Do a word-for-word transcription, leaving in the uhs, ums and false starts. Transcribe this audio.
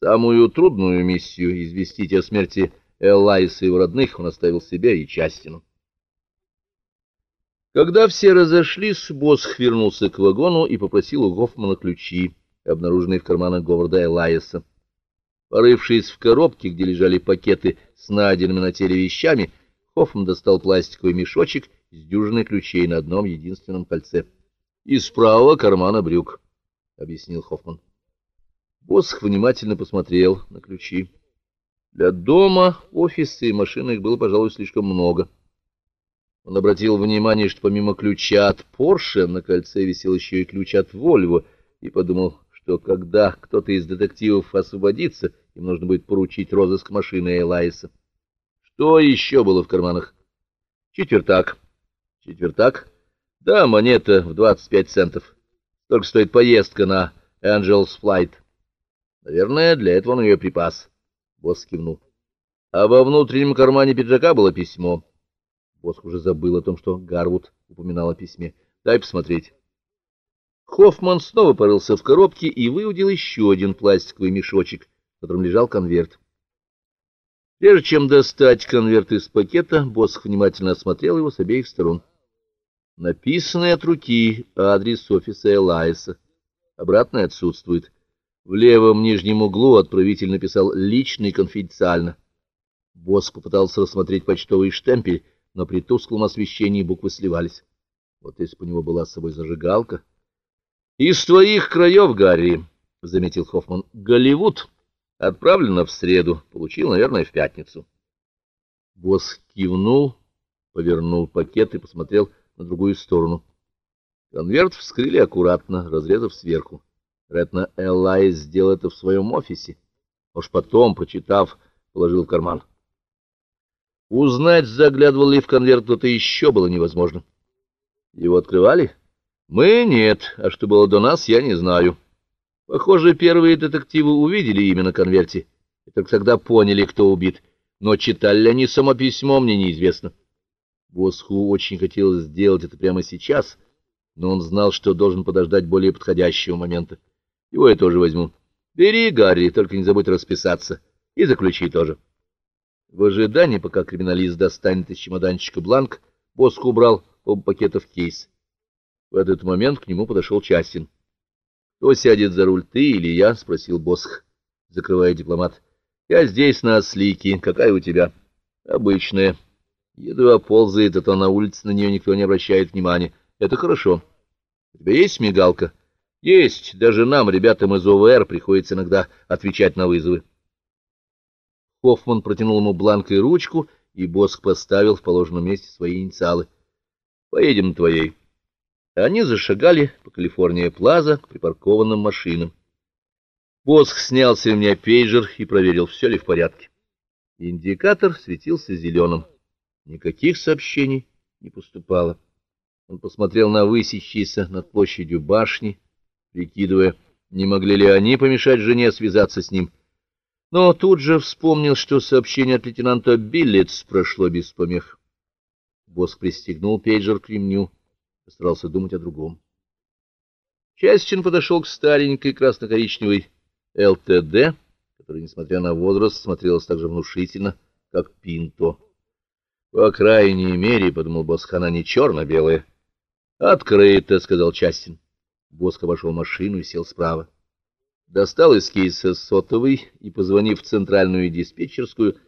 Самую трудную миссию — известить о смерти Элайса и его родных — он оставил себе и Частину. Когда все разошлись, Босх вернулся к вагону и попросил у Хоффмана ключи, обнаруженные в карманах Говарда Элайса. Порывшись в коробке, где лежали пакеты с найденными на теле вещами, Хоффман достал пластиковый мешочек с дюжиной ключей на одном единственном кольце. — Из правого кармана брюк, — объяснил Хоффман. Босх внимательно посмотрел на ключи. Для дома, офиса и машины их было, пожалуй, слишком много. Он обратил внимание, что помимо ключа от Порше на кольце висел еще и ключ от Вольво, и подумал, что когда кто-то из детективов освободится, им нужно будет поручить розыск машины Элайса. Что еще было в карманах? Четвертак. Четвертак? Да, монета в двадцать пять центов. Только стоит поездка на Angel's Flight. Наверное, для этого он ее припас. Босх кивнул. А во внутреннем кармане пиджака было письмо. Босх уже забыл о том, что Гарвуд упоминал о письме. Дай посмотреть. Хоффман снова порылся в коробке и выудил еще один пластиковый мешочек, в котором лежал конверт. Прежде чем достать конверт из пакета, Босх внимательно осмотрел его с обеих сторон. Написанный от руки адрес офиса Элайса. Обратный отсутствует. В левом нижнем углу отправитель написал «лично и конфиденциально». Босх попытался рассмотреть почтовый штемпель, но при тусклом освещении буквы сливались. Вот если бы у него была с собой зажигалка. — Из твоих краев, Гарри, — заметил Хоффман, — Голливуд. Отправлено в среду. Получил, наверное, в пятницу. Босх кивнул, повернул пакет и посмотрел на другую сторону. Конверт вскрыли аккуратно, разрезав сверху. Вероятно, Элайс сделал это в своем офисе. Уж потом, прочитав, положил в карман. Узнать, заглядывал ли в конверт кто-то еще, было невозможно. Его открывали? Мы нет, а что было до нас, я не знаю. Похоже, первые детективы увидели имя на конверте и только тогда поняли, кто убит. Но читали ли они само письмо, мне неизвестно. Босху очень хотелось сделать это прямо сейчас, но он знал, что должен подождать более подходящего момента. Его я тоже возьму. Бери, Гарри, только не забудь расписаться. И за ключи тоже. В ожидании, пока криминалист достанет из чемоданчика бланк, Босх убрал оба пакета в кейс. В этот момент к нему подошел Частин. — Кто сядет за руль, ты или я? — спросил Босх, закрывая дипломат. — Я здесь на ослике. Какая у тебя? — Обычная. Едва ползает, а то на улице на нее никто не обращает внимания. Это хорошо. У тебя есть мигалка? — Есть. Даже нам, ребятам из ОВР, приходится иногда отвечать на вызовы. Хоффман протянул ему бланк и ручку, и Босх поставил в положенном месте свои инициалы. — Поедем на твоей. Они зашагали по Калифорния-Плаза к припаркованным машинам. Босх снял с ремня пейджер и проверил, все ли в порядке. Индикатор светился зеленым. Никаких сообщений не поступало. Он посмотрел на высящиеся над площадью башни, прикидывая, не могли ли они помешать жене связаться с ним. Но тут же вспомнил, что сообщение от лейтенанта Биллетс прошло без помех. Босх пристегнул пейджер к ремню, постарался думать о другом. Частин подошел к старенькой красно-коричневой эл тэ дэ, которая, несмотря на возраст, смотрелась так же внушительно, как Пинто. По крайней мере, — подумал Босх, — она не черно-белая. — Открыто, — сказал Частин. Босх обошел машину и сел справа. Достал из кейса сотовый и, позвонив в центральную диспетчерскую,